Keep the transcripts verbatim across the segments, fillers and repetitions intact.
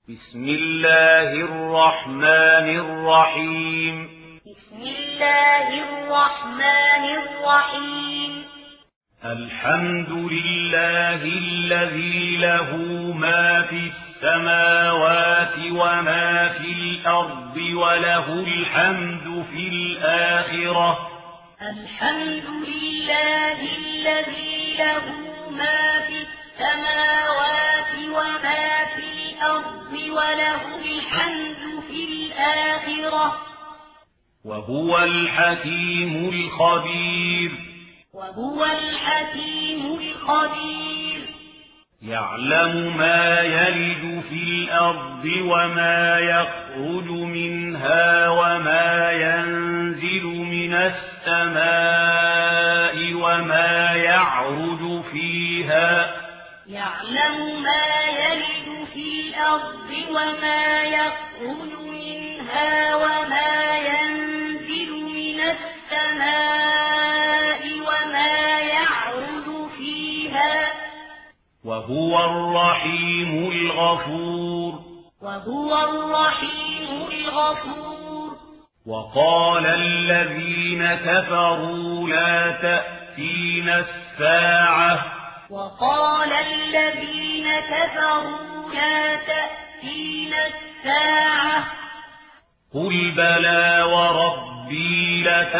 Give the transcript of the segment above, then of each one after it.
بسم الله الرحمن الرحيم بسم الله الرحمن الرحيم الحمد لله الذي له ما في السماوات وما في الأرض وله الحمد في الآخرة الحمد لله الذي له ما في السماوات وما في الأرض وله الحمد في الآخرة وهو الحكيم الخبير وهو الحكيم الخبير يعلم ما يلج في الأرض وما يخرج منها وما ينزل من السماء وما يعرج فيها يعلم ما يلج في الأرض وما يخرج منها وما ينزل من السماء وما يعرج فيها وهو الرحيم الغفور وهو الرحيم الغفور وقال الذين كفروا لا تأتينا الساعة وقال الذين كفروا لا تأتينا الساعة قل بلى وربي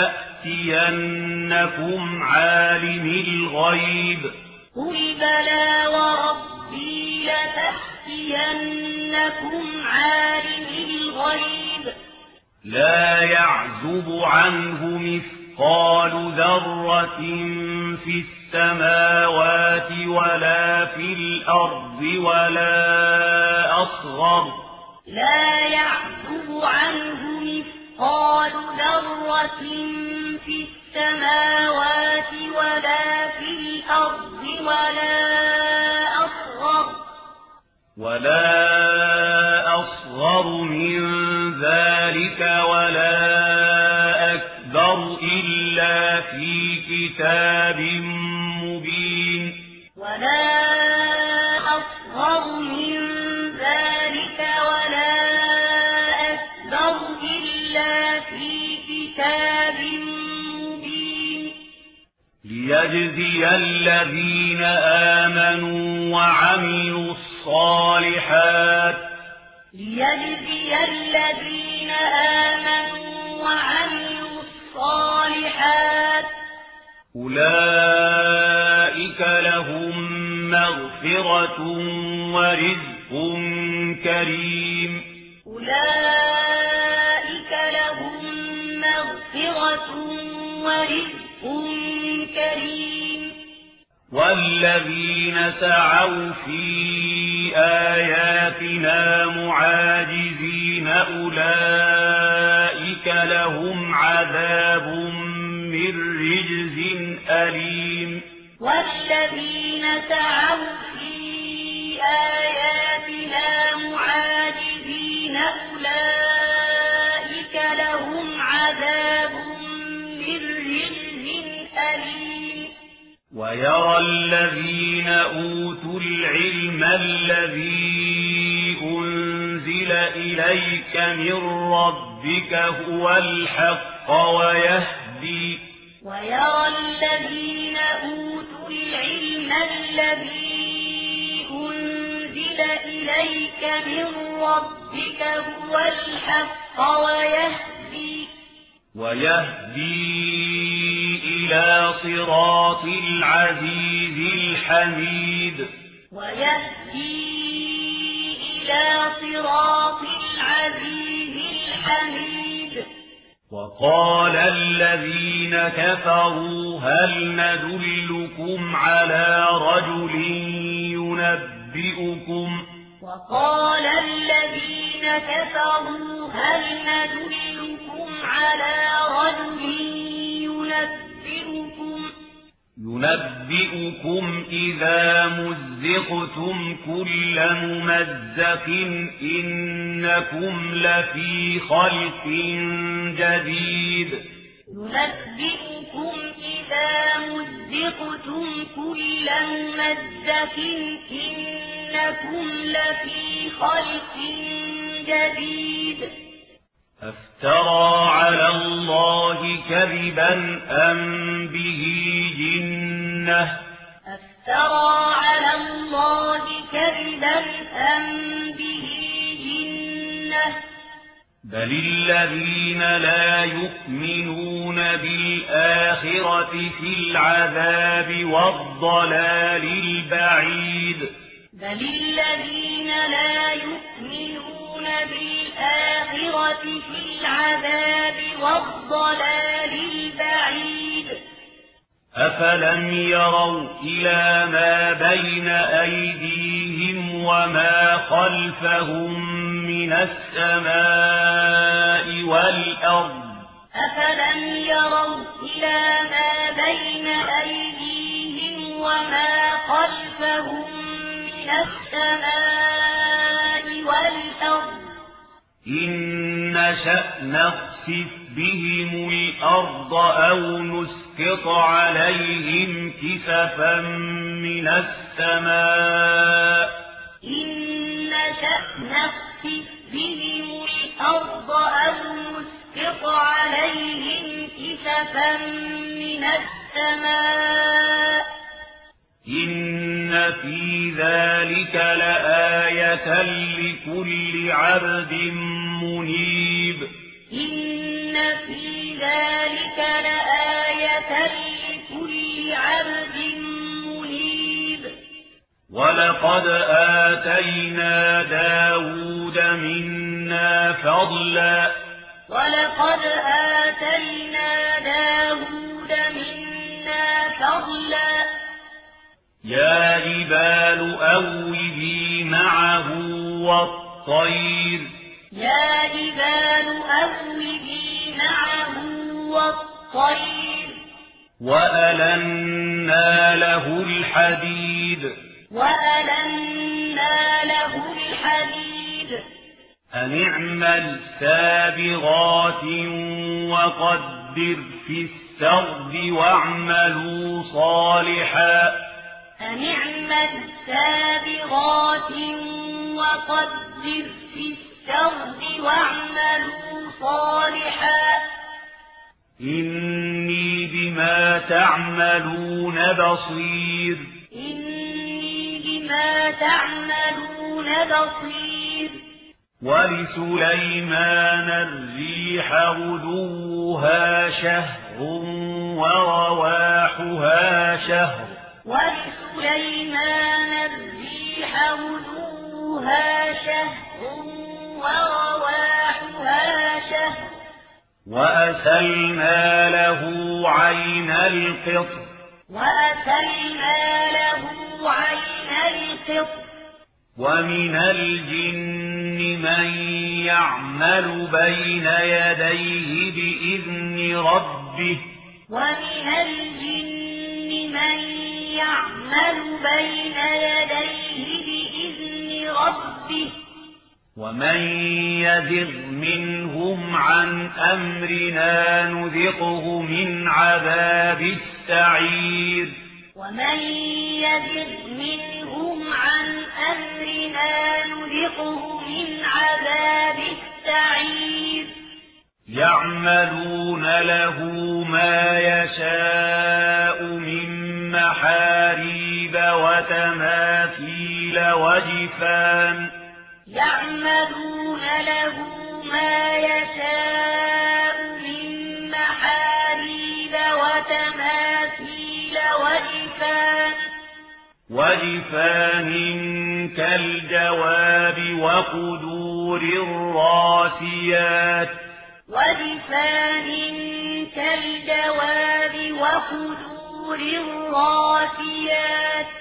لتأتينكم عالم الغيب قل بلى وربي لتأتينكم عالم الغيب لا يعزب عنه مثقال ذرة في السماوات ولا في الأرض ولا أصغر لا يعزب عنه مثقال ذرة في السماوات ولا في الأرض ولا أصغر ولا أصغر من ذلك ولا أكبر إلا في كتاب مبين ولا أصغر من ذلك ولا أكبر إلا في كتاب مبين ليجزي الذين آمنوا وعملوا الصالحات ليجزي الذين آمنوا وعملوا الصالحات أولئك لهم مغفرة ورزق كريم أولئك لهم مغفرة ورزق كريم والذين سعوا في آياتنا معاجزين أولئك لهم عذاب من رجز أليم والذين سعوا في آياتنا معاجزين أولئك لهم عذاب من رجز أليم ويرى الذين أوتوا العلم الذي أنزل إليك من ربك هو الحق ويهدي ويرى الذين أوتوا العلم الذي أنزل إليك من ربك هو الحق ويهدي ويهدي إلى صراط العزيز الحميد ويهدي إلى صراط العزيز الحميد وقال الذين كفروا هل ندلكم على رجل ينبئكم وقال الذين كفروا هل ندلكم على رجل ينبئكم ينبئكم إذا مزقتم كل ممزق إنكم لفي خلق جديد ينبئكم إذا فإذا مزقتم كل ممزق إنكم لفي خلق جديد أفترى على الله كذبا أم به جنة أفترى على الله كذبا أم به جنة بل الذين لا يؤمنون بالآخرة في العذاب والضلال البعيد بل الذين لا يؤمنون بالآخرة في العذاب والضلال البعيد أفلم يروا إلى ما بين أيديهم وما خلفهم من السماء والأرض أفلم يروا إلى ما بين أيديهم وما خلفهم من السماء والأرض إن نشأ نخسف بهم الأرض أو نسقط عليهم كسفا من السماء إن نشأ نخسف بهم الأرض أو نسقط عليهم كسفا من السماء إن في ذلك لآية لكل عبد منيب إن في ذلك لآية لكل عبد منيب ولقد آتينا داود منا فضلا ولقد آتينا داود منا فضلا يا جبال أوبي معه والطير يا جبال أوبي معه والطير وألنا له الحديد وألنا له الحديد أن اعمل سابغات وقدر في السرد واعملوا صالحا أن اعمل سابغات وقدر في السرد واعملوا صالحا إني بما تعملون بصير إني بما تعملون بصير ولسليمان الريح غدوها شهر ورواحها شهر ولسليمان الريح غدوها شهر ورواحها شهر وأسلنا له عين القطر وأسلنا له عين القطر ومن الجن من يعمل بين يديه بإذن ربه ومن الجن من يعمل بين يديه بإذن ربه ومن يزغ منهم عن أمرنا نذقه من عذاب السعير ومن يزغ منهم عن أمرنا نذقه من عذاب السعير يعملون له ما يشاء من محاريب وتماثيل وجفان يعملون له ما يشاء من محاريب وتماثيل وجفان وجفان كالجواب وقدور الراسيات وجفان كالجواب وقدور الراسيات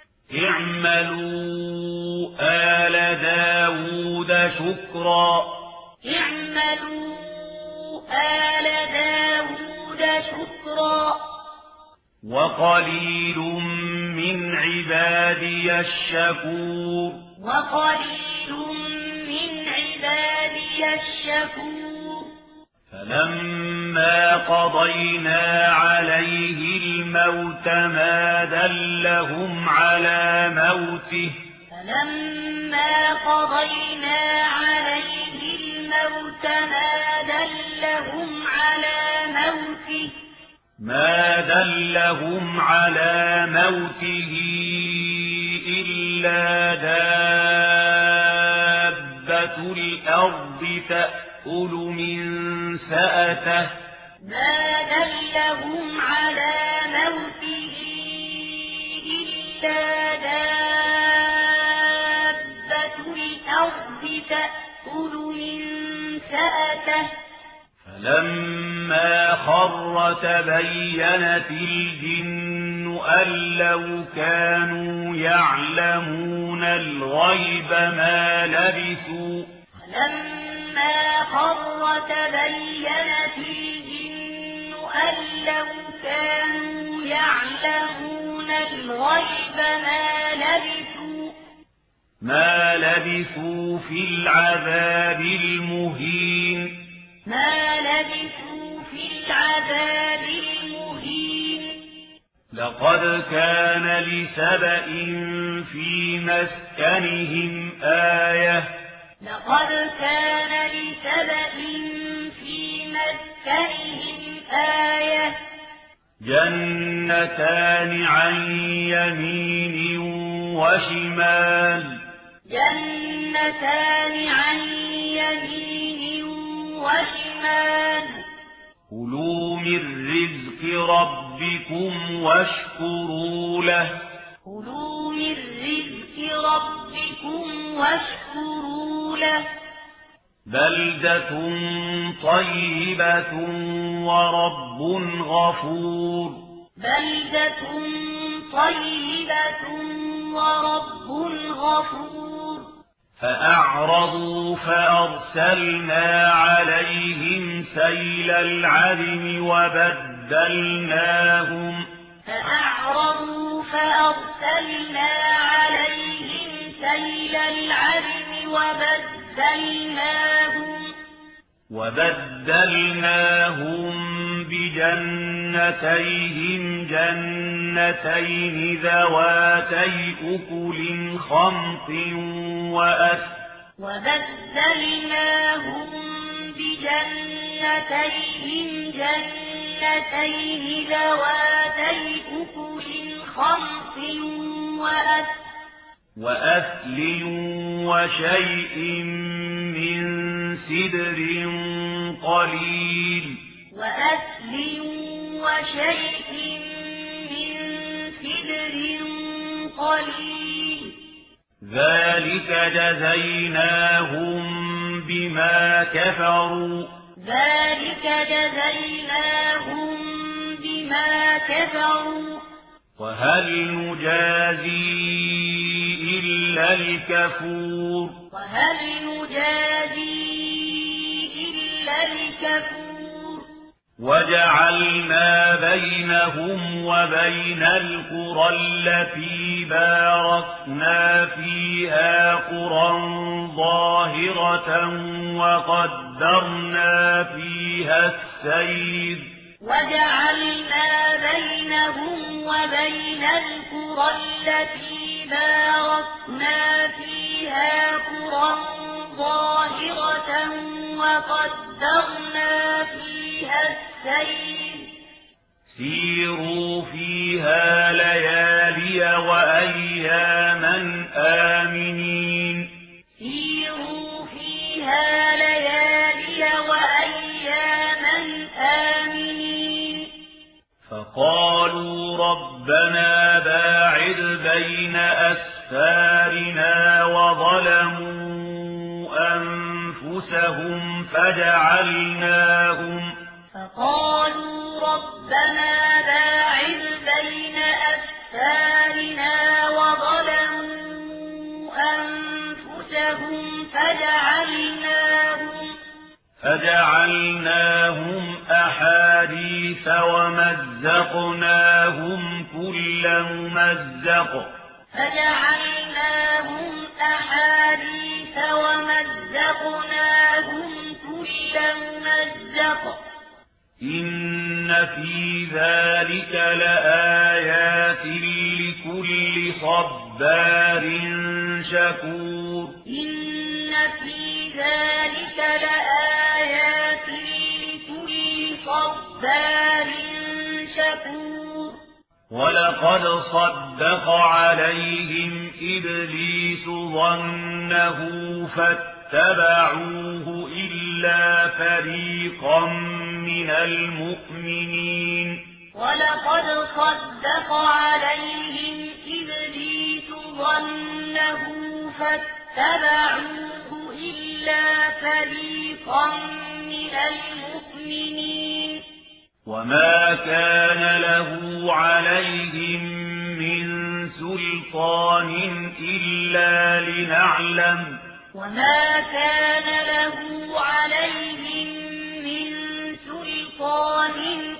اعملوا آل داود شكرا اعملوا آل داود شكرا وقليل من عبادي الشكور وقليل من عبادي الشكور فلما قضينا عليه الموت ما دلهم على موته فلما قضينا عليه الموت ما دلهم على موته ما دلهم على موته إلا دابة الأرض تأكل من سأته ما دلهم على موته إلا دابة الأرض تأكل من سأته فلما خر تبينت الجن أن لو كانوا يعلمون الغيب ما لبثوا فلما خر تبينت الجن أن لو كانوا يعلمون الغيب ما لبثوا ما لبثوا في العذاب المهين ما لبثوا في العذاب المهين لقد كان لسبإ في مسكنهم آية لقد كان لسبإ في مسكنهم آية جنتان عن يمين وشمال جنتان عن يمين وشمال كلوا من رزق ربكم واشكروا له كلوا من رزق ربكم واشكروا له بلدة طيبة ورب غفور بلدة طيبة ورب غفور فأعرضوا فأرسلنا عليهم سيل العرم وبدلناهم فأعرضوا فأرسلنا عليهم سيل العرم وبدلناهم وبدلناهم بجنتيهم جنتين ذواتي أكل خمط وأثل وبدلناهم بجنتيهم جنتين ذواتي أكل خمط وأثل وأثل وشيء من سدر قليل وأثل وشيء من سدر قليل ذلك جزيناهم بما كفروا ذلك جزيناهم بما كفروا وهل نجازي إلا الكفور وهل نجازي إلا الكفور وجعلنا بينهم وبين القرى التي باركنا فيها قرى ظاهرة وقدرنا فيها السير وجعلنا بينهم وبين القرى التي باركنا فيها قرى ظاهرة وقدرنا فيها السير سيروا فيها ليالي وأياما آمنين سيروا فيها ليالي وأياما آمنين فقالوا ربنا باعد بين أسفارنا وظلموا أنفسهم فجعلناهم فقالوا ربنا باعد بين أسفارنا وظلموا أنفسهم فجعلناهم فجعلناهم أحاديث ومزقناهم كل ممزق فجعلناهم أحاديث ومزقناهم كل ممزق إن في ذلك لآيات لكل صبار شكور إن في ذلك لآيات لكل صبار شكور ولقد صدق عليهم إبليس ظنه فاتبعوه إلا فريقا من المؤمنين ولقد صدق عليهم إبليس ظنه فاتبعوه إلا فريقا من المؤمنين وما كان له عليهم من سلطان إلا لنعلم وما كان له عليهم من سلطان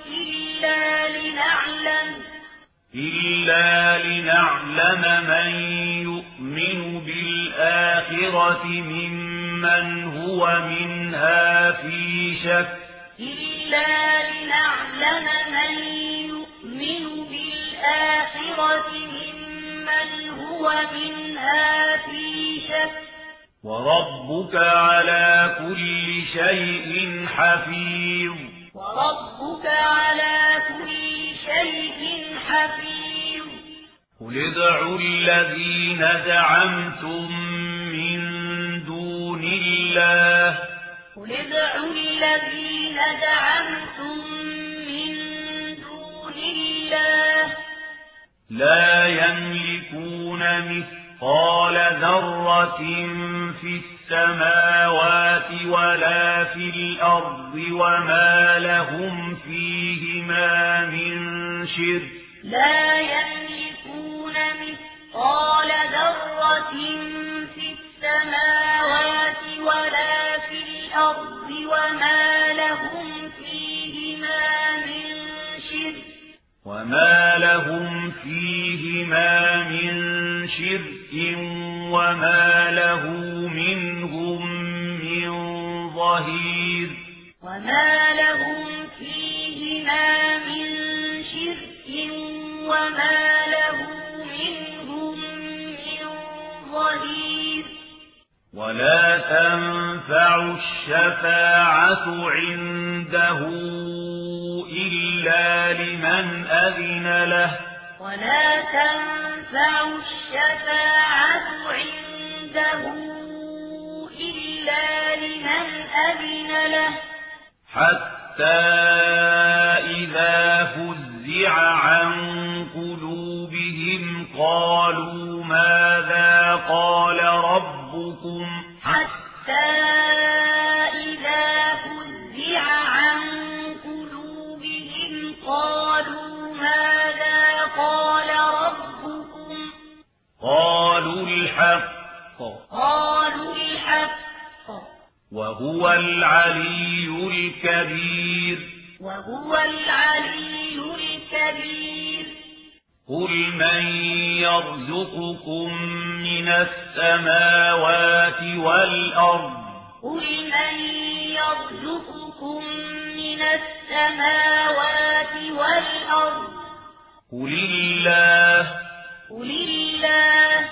إلا لنعلم إلا لنعلم من يؤمن بالآخرة ممن هو منها في شك إلا لنعلم من يؤمن بالآخرة ممن هو منها في شك وربك على كل شيء حفيظ وربك على كل شيء حفيظ قل ادعوا الذين زعمتم من دون الله قل ادعوا الذين زعمتم من دون الله لا يملكون مثقال ذرة في السماوات ولا في الأرض وما لهم فيهما من شرك لا يملكون مثقال ذرة في السماوات ولا في الأرض وما لهم فيهما من شرك وما لهم فيهما من شرك وما له منهم من ظهير وما لهم فيهما من شرك وما له منهم من ظهير ولا تنفع الشفاعة عنده إلا لمن أذن له ولا تنفع الشفاعة عنده إلا لمن أذن له حتى إذا فزع عن قلوبهم قالوا ماذا قال ربكم حتى إذا فزع عن قلوبهم قالوا ماذا قال ربكم قالوا الحق قالوا الحق وهو العلي الكبير وهو العلي الكبير قل من يرزقكم من السماوات والأرض قل من يرزقكم من السماوات والأرض قل الله قل الله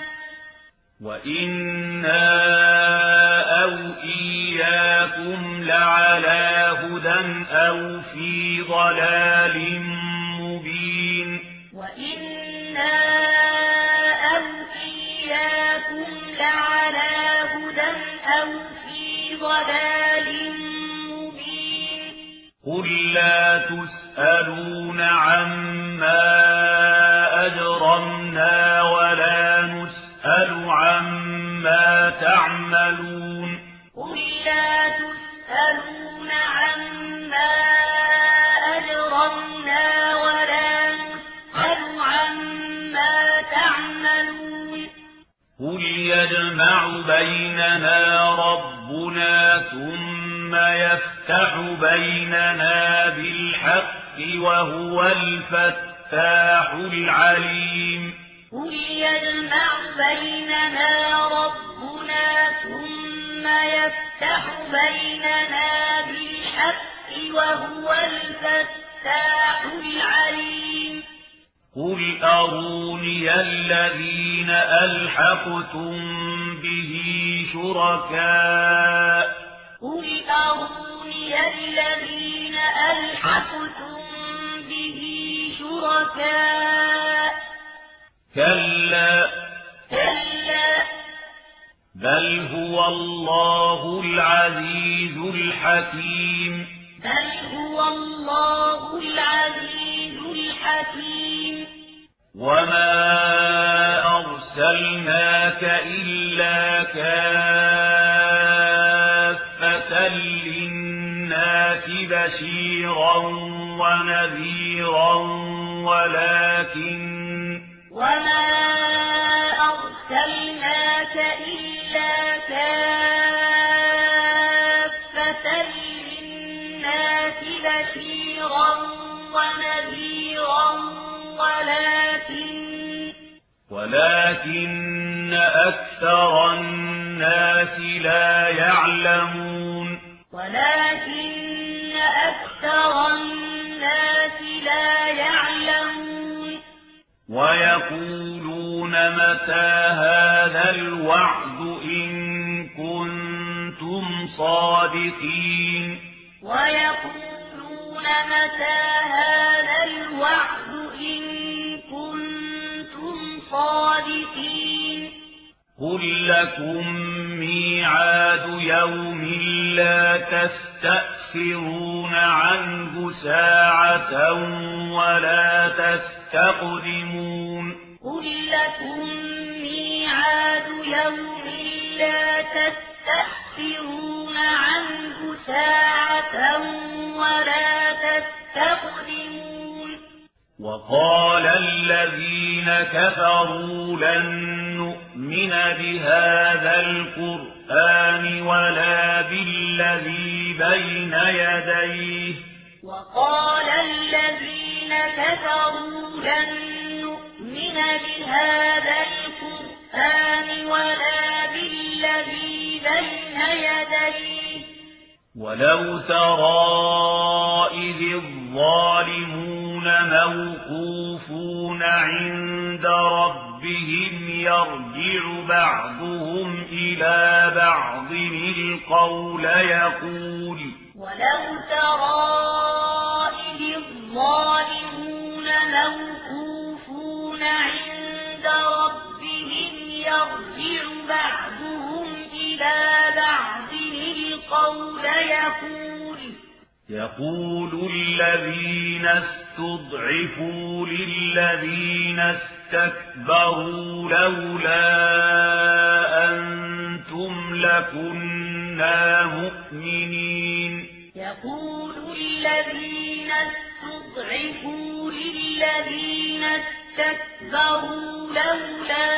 وإنا أو إياكم لعلى هدى أو في ضلال مبين وإنا أو إياكم لعلى هدى أو في ضلال مبين قل لا تسألون عما أجرمنا ولا نسأل عما تعملون قل لا تسألون عما أجرمنا ولا نسأل عما تعملون قل يجمع بيننا ربنا ثم يفتح بيننا بالحق وهو الفتاح العليم قل يجمع بيننا ربنا ثم يفتح بيننا بالحق وهو الفتاح العليم قل أروني الذين ألحقتم به شركاء قل أروني الذين ألحقتم به شركاء كلا كلا بل هو الله العزيز الحكيم بل هو الله العزيز الحكيم وما أرسلناك إلا كافة للناس بشيرا ونذيرا ولكن وما أرسلناك إلا كافة للناس بشيرا ونذيرا ولكن ولكن أكثر الناس لا يعلمون ولكن أكثر الناس لا يعلمون ويقولون متى هذا الوعد إن كنتم صادقين ويقولون متى هذا الوعد إن كنتم صادقين قل لكم ميعاد يوم لا تستأخرون عنه ساعة ولا تستقدمون قل لكم ميعاد يوم لا تستأخرون عنه ساعة ولا تستقدمون وقال الذين كفروا لن نؤمن بهذا القرآن ولا بالذي بين يديه وقال الذين كفروا لن نؤمن بهذا القرآن ولا بالذي بين يديه ولو ترى إذ الظالمون موقوفون عند ربهم يرجع بعضهم إلى بعض القول يقول ولو ترى إذ الظالمون موقوفون عند ربهم يرجع بعضهم إلى بعض القول يقول يقول الذين استضعفوا للذين استكبروا لولا أنتم لكنا مؤمنين يقول الذين استضعفوا للذين استكبروا لولا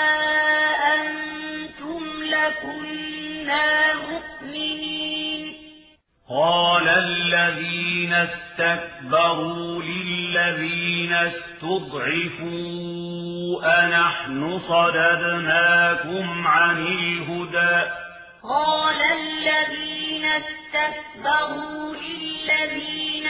أنتم لكنا مؤمنين قال الذين استكبروا للذين استضعفوا أنحن صددناكم عن الهدى قال الذين استكبروا للذين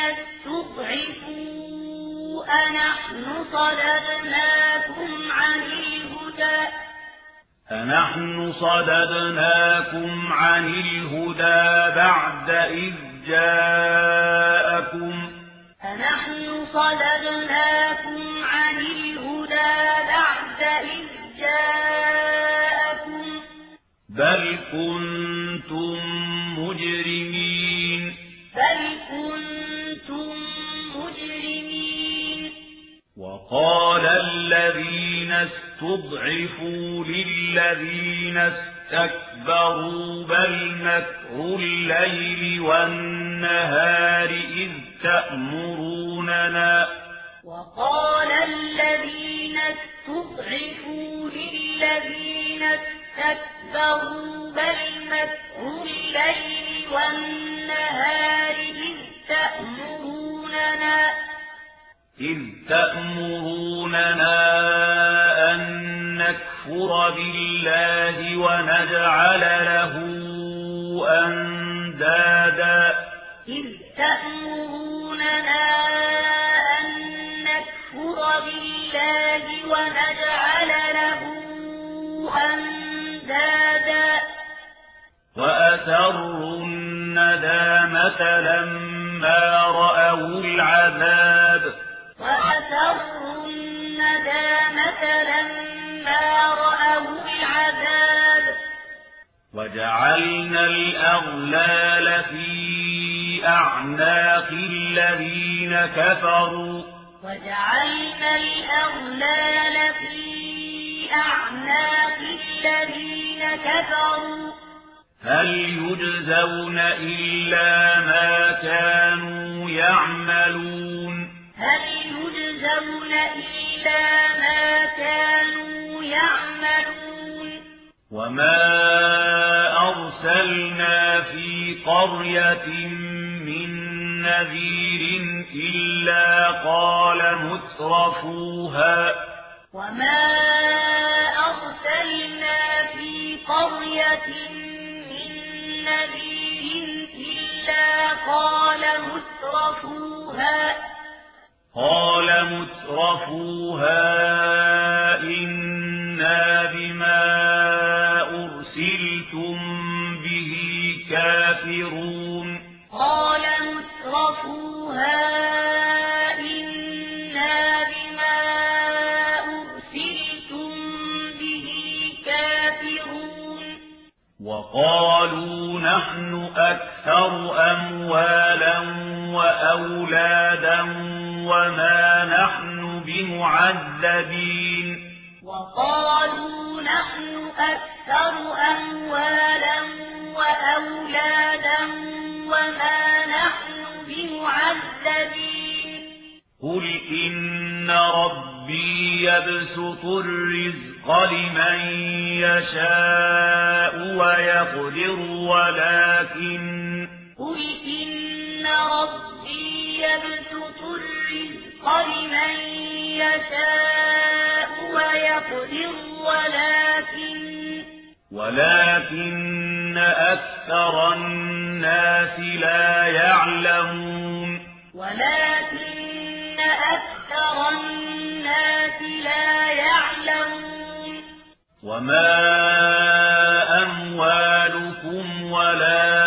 استضعفوا أنحن صددناكم عن الهدى أنحن صددناكم عن الهدى بعد إذ جاءكم أنحن صددناكم عن الهدى بعد إذ جاءكم بل كنتم مجرمين بل كنتم مجرمين وقال الذين استضعفوا للذين استكبروا بل مكر الليل والنهار إذ تأمروننا وقال الذين استضعفوا للذين استكبروا بل مكر الليل والنهار إذ تأمروننا إذ تأمروننا أن نكفر بالله ونجعل له أندادا إذ تأمروننا أن نكفر بالله ونجعل له أندادا وأسروا الندامة لما رأوا العذاب وأسروا الندامة لما رأوا العذاب وجعلنا الأغلال في أعناق الذين كفروا وجعلنا الأغلال في أعناق الذين كفروا هل يجزون إلا ما كانوا يعملون هل يجزون إلا ما كانوا يعملون وما أرسلنا في قرية من نذير إلا قال مترفوها وما أرسلنا في قرية من نذير إلا قال مترفوها قال مترفوها إنا بما أرسلتم به كافرون قال مترفوها إنا بما أرسلتم به كافرون وقالوا نحن أكثر أموالا وأولادا وما نحن بمعذبين وقالوا نحن أكثر أموالا وأولادا وما نحن بمعذبين قل إن ربي يبسط الرزق لمن يشاء ويقدر ولكن قل إن ربي يبسط الرزق لمن يشاء ويقدر ولكن ولكن أكثر الناس لا يعلمون ولكن أكثر الناس لا يعلمون وما أموالكم ولا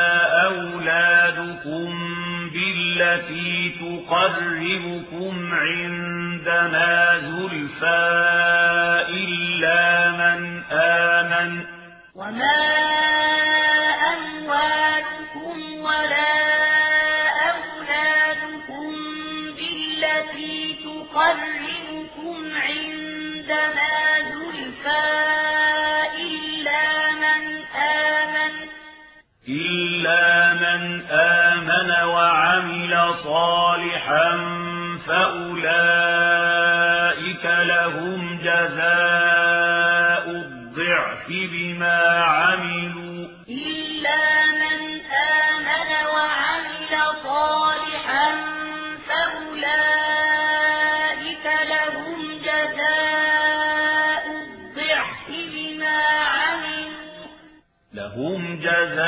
أولادكم بالتي تقربكم عندنا زلفى إلا من آمن وما أموالكم ولا أولادكم بالتي تقربكم عندنا زلفى إلا من آمن إلا من آمن وعمل صالحا فأولئك لهم جزاء الضعف بما عملوا إلا من آمن وعمل صالحا فأولئك لهم جزاء الضعف بما عملوا لهم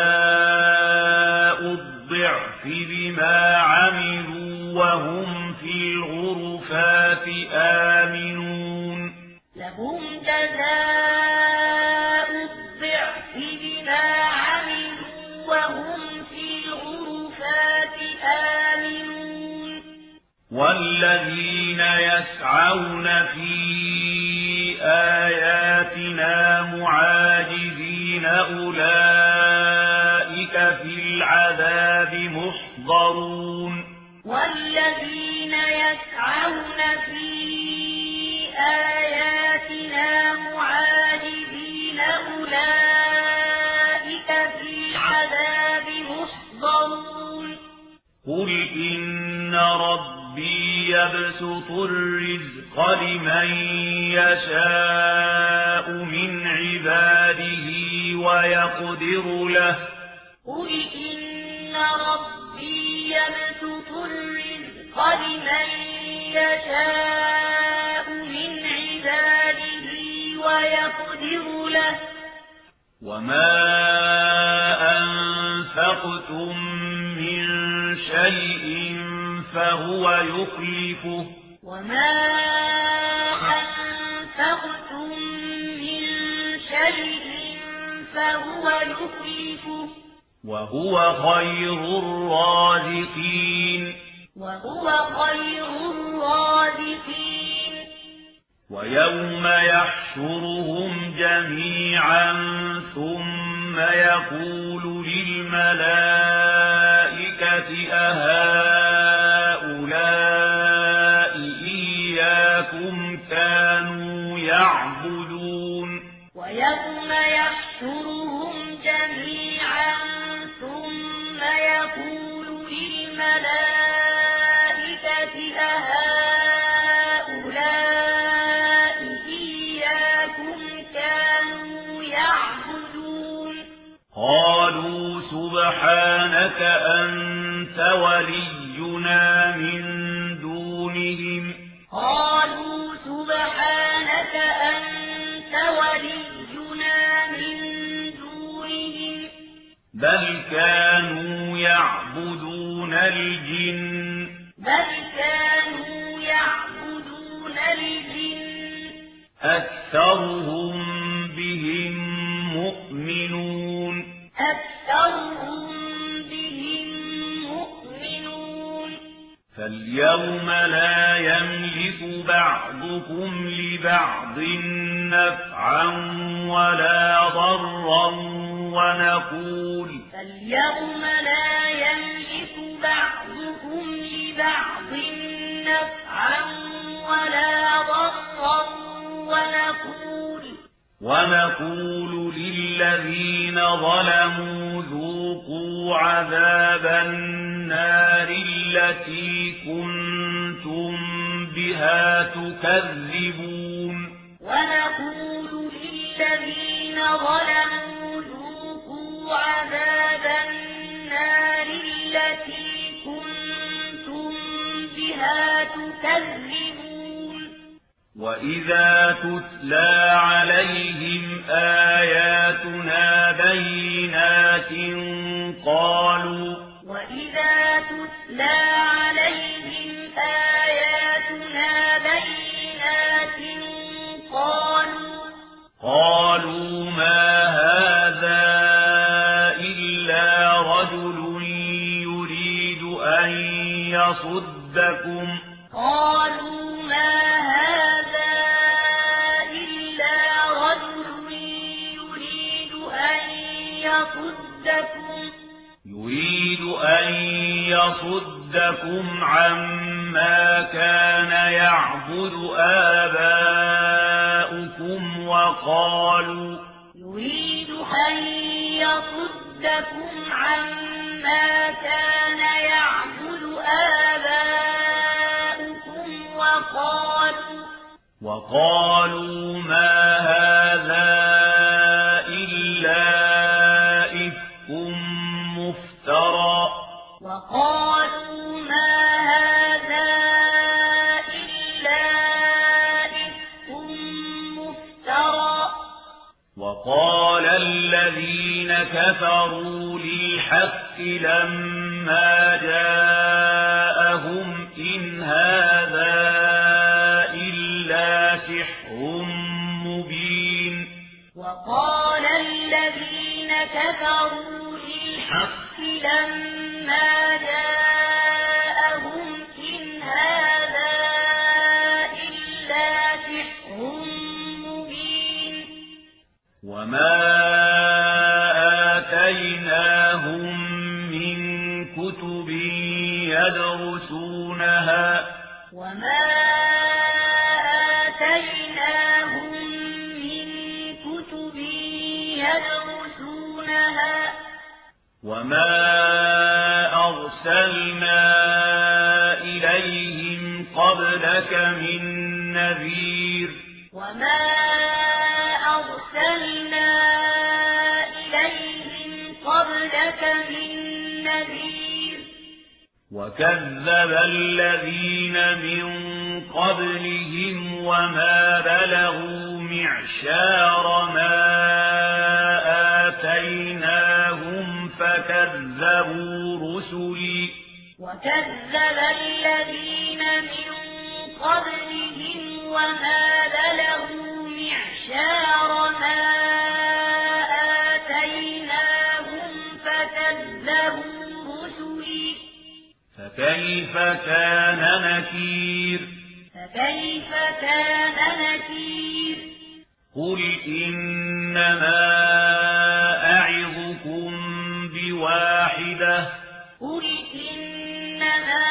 جزاء الضعف بما عملوا وهم في الغرفات آمنون لهم جزاء الضعف بما عملوا وهم في الغرفات آمنون والذين يسعون في آياتنا معاجزين أولئك في العذاب محضرون والذين يسعون في آياتنا معاجزين أولئك في العذاب محضرون قل إن ربي يبسط الرزق لمن يشاء من عباده ويقدر له قل إن ربي يبسط الرزق لمن يشاء من عباده ويقدر له وما أنفقتم من شيء فهو يخلفه وما أنفقتم من شيء فهو يخلفه وهو خير الرازقين وهو خير الرازقين ويوم يحشرهم جميعا ثم يقول للملائكة أهؤلاء إياكم كانوا يعبدون ويوم يحشرهم جميعا ثم يقول للملائكة أهؤلاء إياكم كانوا يعبدون قالوا سبحانك أنت ولينا من دونهم قالوا سبحانك أنت ولينا من دونهم بل كانوا يعبدون الجن بل كانوا يعبدون الجن أكثرهم بهم مؤمنون أكثرهم بهم مؤمنون فاليوم لا يملك بعضكم لبعض نفعا ولا ضرا ونقول فاليوم لا يملك بعضكم لبعض نفعا ولا ضرا ونقول ونقول للذين ظلموا ذوقوا عذاب النار التي كنتم بها تكذبون ونقول للذين ظلموا ذوقوا عذاب النار التي كنتم بها تكذبون وإذا تتلى عليهم آياتنا بينات قالوا وإذا تتلى عليهم آياتنا بينات قالوا قالوا ما هذا إلا رجل يريد أن يصدكم قالوا ما هذا إلا رجل يريد أن يصدكم يريد أن يصدكم عما كان يعبد آباؤكم وقالوا يريد أن يصدكم عما كان يعبد آباؤكم وقالوا وقالوا ما هذا إلا إفك مفترى وقالوا ما هذا إلا إفك مفترى وقال الذين كفروا للحق لما جاءهم إن هذا إلا سحر مبين وقال الذين كفروا للحق لما جاءهم إن هذا إلا سحر مبين وما آتيناهم من كتب يدرسونها وما آتيناهم من كتب يدرسونها وما أرسلنا إليهم قبلك من نذير وما أرسلنا إليهم قبلك من نذير وكذب الذين من قبلهم وما بلغوا معشار ما آتيناهم فكذبوا رسلي وكذب الذين من قبلهم وما بلغوا معشار ما آتيناهم فكذبوا رسلي فكيف كان نكير فكيف كان نكير قل إنما أعظكم بواحدة قل إنما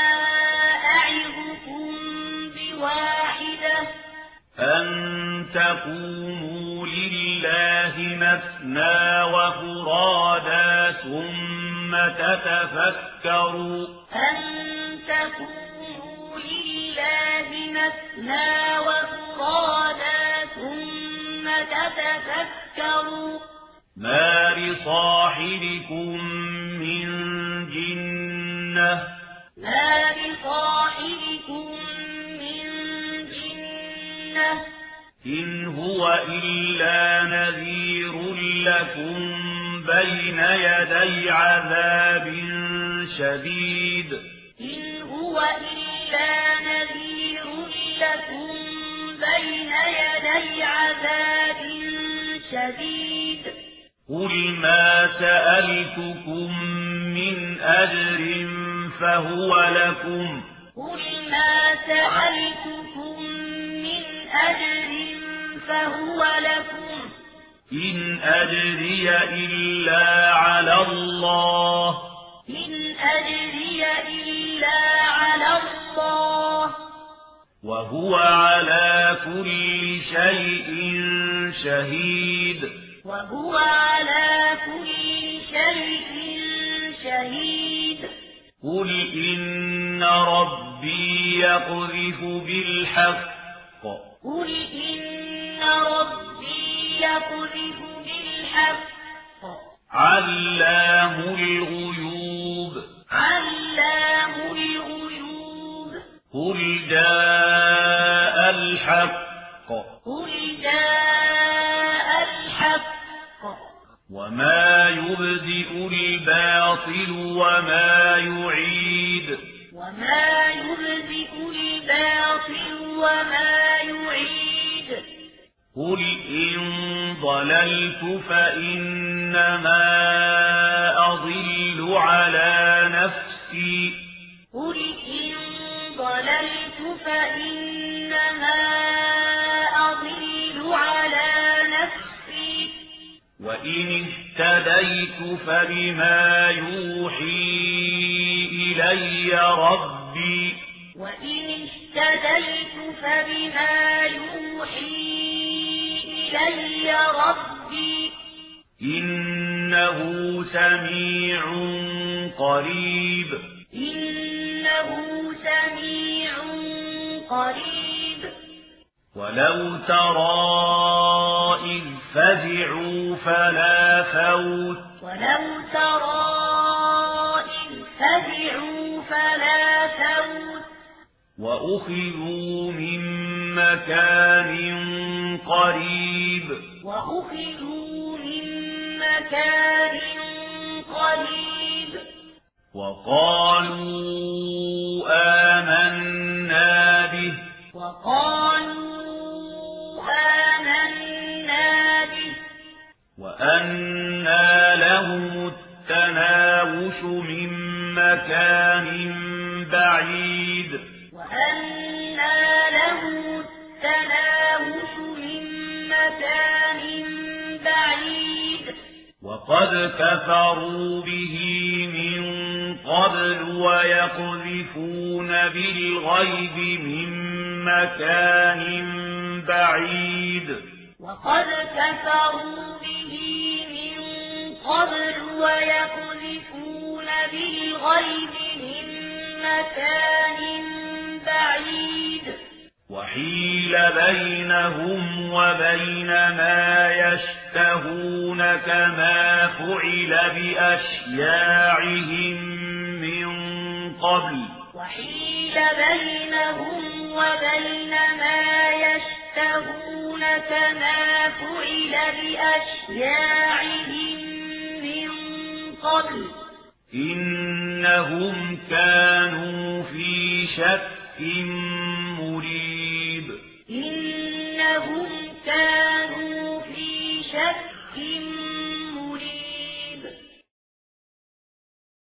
أعظكم بواحدة أن تقوموا لله مثنى وفرادا ثم تتفكروا أن تقوموا لله مثنى وفرادا ثم تتفكروا ما بصاحبكم من جنة ما بصاحبكم من جنة إن هو إلا نذير لكم بين يدي عذاب شديد إن هو إلا نذير لكم بين يدي عذاب شديد قل ما سألتكم من أجر فهو لكم قل ما سألتكم من أجر فهو لكم إن أجري إلا على الله إن أجري إلا على الله وهو على كل شيء شهيد وهو على كل شيء شهيد قل إن ربي يقذف بالحق قل إن ربي يقذف بالحق علام الغيوب علام الغيوب قل جاء الحق قل جاء الحق وما يبدئ الباطل وما يعيد وما يبدئ الباطل وما يعيد قل إن ضللت فإنما أضل على نفسي قل إن ضللت فإنما أضل على نفسي وإن اهتديت فبما يوحي إلي ربي وإن اهتديت فبما يوحي إلي ربي إنه سميع قريب إنه سميع قريب ولو ترى إذ فزعوا فلا فوت ولو ترى إذ فزعوا فلا فوت وأخذوا من مكان قريب وأخذوا من مكان قريب وقالوا آمنا به وقالوا آمنا به وأنى لهم التناوش من مكان بعيد وأنى لهم التناوش من مكان بعيد وقد كفروا به من قبل ويقذفون بالغيب من مكان بعيد وقد كفروا به من قبل ويقذفون بالغيب من مكان بعيد وحيل بينهم وبين ما يشتهون كما فعل بأشياعهم من قبل وحيل بينهم وبين ما يشتهون كما فعل بأشياعهم من قبل إنهم كانوا في شك